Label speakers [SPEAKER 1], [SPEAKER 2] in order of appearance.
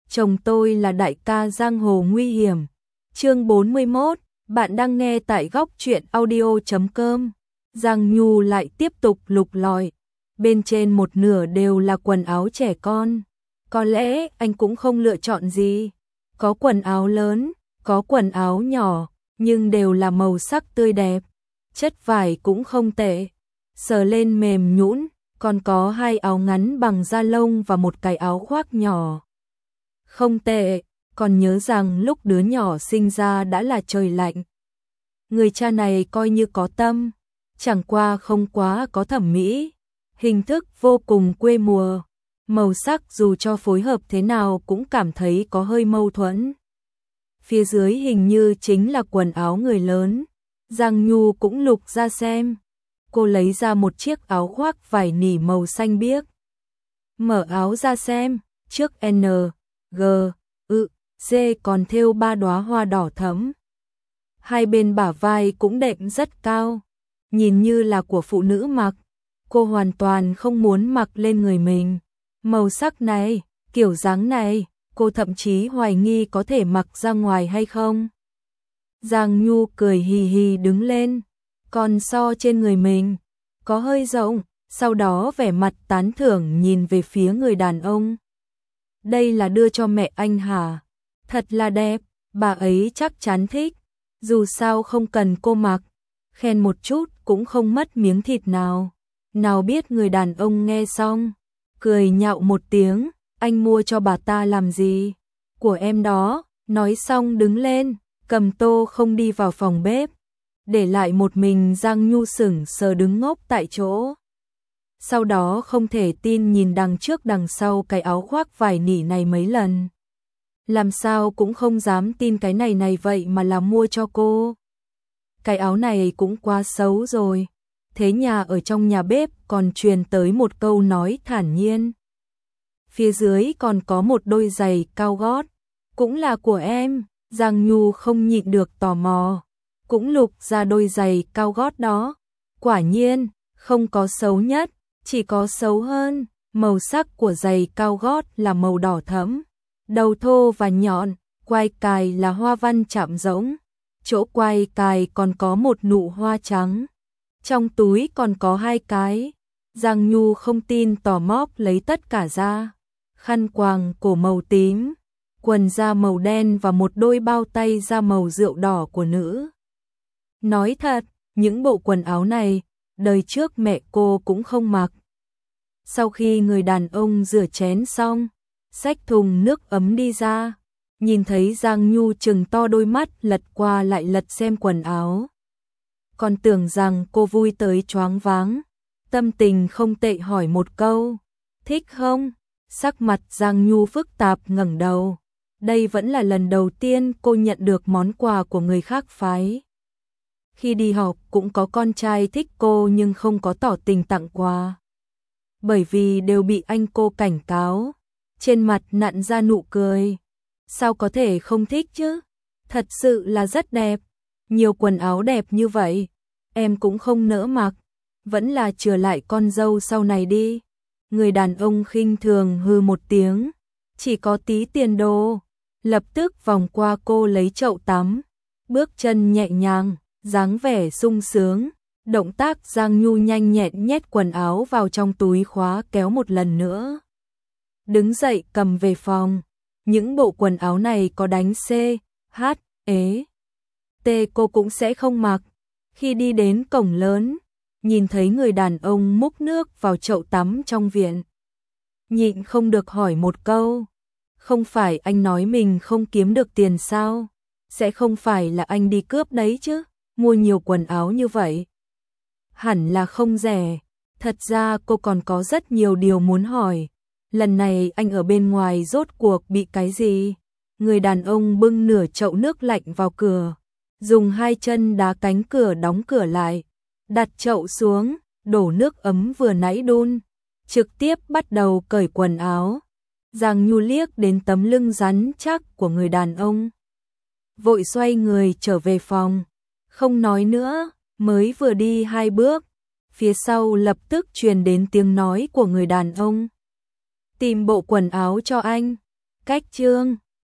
[SPEAKER 1] chồng tôi là đại ca giang hồ nguy hiểm. Chương 41, bạn đang nghe tại góc truyện audio.com. Giang Nhu lại tiếp tục lục lọi, bên trên một nửa đều là quần áo trẻ con. Có lẽ anh cũng không lựa chọn gì. Có quần áo lớn, có quần áo nhỏ, nhưng đều là màu sắc tươi đẹp. Chất vải cũng không tệ, sờ lên mềm nhũn, còn có 2 áo ngắn bằng da lông và một cái áo khoác nhỏ. Không tệ, còn nhớ rằng lúc đứa nhỏ sinh ra đã là trời lạnh. Người cha này coi như có tâm, chẳng qua không quá có thẩm mỹ, hình thức vô cùng quê mùa, màu sắc dù cho phối hợp thế nào cũng cảm thấy có hơi mâu thuẫn. Phía dưới hình như chính là quần áo người lớn. Giang Nhu cũng lục ra xem. Cô lấy ra một chiếc áo khoác vải nỉ màu xanh biếc. Mở áo ra xem, trước N, G, C còn thêu 3 đóa hoa đỏ thẫm. Hai bên bả vai cũng đệm rất cao, nhìn như là của phụ nữ mặc. Cô hoàn toàn không muốn mặc lên người mình. Màu sắc này, kiểu dáng này, cô thậm chí hoài nghi có thể mặc ra ngoài hay không. Giang Nhu cười hì hì đứng lên, còn so trên người mình, có hơi rộng, sau đó vẻ mặt tán thưởng nhìn về phía người đàn ông. Đây là đưa cho mẹ anh hả? Thật là đẹp, bà ấy chắc chắn thích, dù sao không cần cô mặc, khen một chút cũng không mất miếng thịt nào. Nào biết người đàn ông nghe xong, cười nhạo một tiếng, anh mua cho bà ta làm gì? Của em đó, nói xong đứng lên, cầm tô không đi vào phòng bếp, để lại một mình Giang Nhu sững sờ đứng ngốc tại chỗ. Sau đó không thể tin nhìn đằng trước đằng sau cái áo khoác vải nỉ này mấy lần. Làm sao cũng không dám tin cái này vậy mà là mua cho cô. Cái áo này cũng quá xấu rồi. Thế nhà ở trong nhà bếp còn truyền tới một câu nói thản nhiên. Phía dưới còn có một đôi giày cao gót, cũng là của em. Giang Nhu không nhịn được tò mò, cũng lục ra đôi giày cao gót đó. Quả nhiên, không có xấu nhất, chỉ có xấu hơn. Màu sắc của giày cao gót là màu đỏ thẫm, đầu thô và nhọn, quai cài là hoa văn chạm rỗng, chỗ quai cài còn có một nụ hoa trắng. Trong túi còn có 2 cái. Giang Nhu không tin tò móp lấy tất cả ra. Khăn quàng cổ màu tím, quần da màu đen và một đôi bao tay da màu rượu đỏ của nữ. Nói thật, những bộ quần áo này, đời trước mẹ cô cũng không mặc. Sau khi người đàn ông rửa chén xong, xách thùng nước ấm đi ra, nhìn thấy Giang Nhu trừng to đôi mắt lật qua lại lật xem quần áo. Còn tưởng rằng cô vui tới choáng váng, tâm tình không tệ hỏi một câu, thích không? Sắc mặt Giang Nhu phức tạp ngẩng đầu. Đây vẫn là lần đầu tiên cô nhận được món quà của người khác phái. Khi đi học cũng có con trai thích cô nhưng không có tỏ tình tặng quà. Bởi vì đều bị anh cô cảnh cáo. Trên mặt nặn ra nụ cười. Sao có thể không thích chứ? Thật sự là rất đẹp. Nhiều quần áo đẹp như vậy, em cũng không nỡ mặc. Vẫn là chừa lại con dâu sau này đi. Người đàn ông khinh thường hừ một tiếng. Chỉ có tí tiền đồ. Lập tức vòng qua cô lấy chậu tắm. Bước chân nhẹ nhàng, dáng vẻ sung sướng. Động tác Giang Nhu nhanh nhẹn nhét quần áo vào trong túi khóa kéo một lần nữa. Đứng dậy cầm về phòng. Những bộ quần áo này có đánh C, H, E, T cô cũng sẽ không mặc. Khi đi đến cổng lớn, nhìn thấy người đàn ông múc nước vào chậu tắm trong viện. Nhịn không được hỏi một câu. Không phải anh nói mình không kiếm được tiền sao? Sẽ không phải là anh đi cướp đấy chứ? Mua nhiều quần áo như vậy hẳn là không rẻ. Thật ra cô còn có rất nhiều điều muốn hỏi. Lần này anh ở bên ngoài rốt cuộc bị cái gì? Người đàn ông bưng nửa chậu nước lạnh vào cửa, dùng 2 chân đá cánh cửa đóng cửa lại, đặt chậu xuống, đổ nước ấm vừa nãy đun, trực tiếp bắt đầu cởi quần áo. Giang Nhu liếc đến tấm lưng rắn chắc của người đàn ông, vội xoay người trở về phòng, không nói nữa. Mới vừa đi 2 bước, phía sau lập tức truyền đến tiếng nói của người đàn ông. Tìm bộ quần áo cho anh. cách chương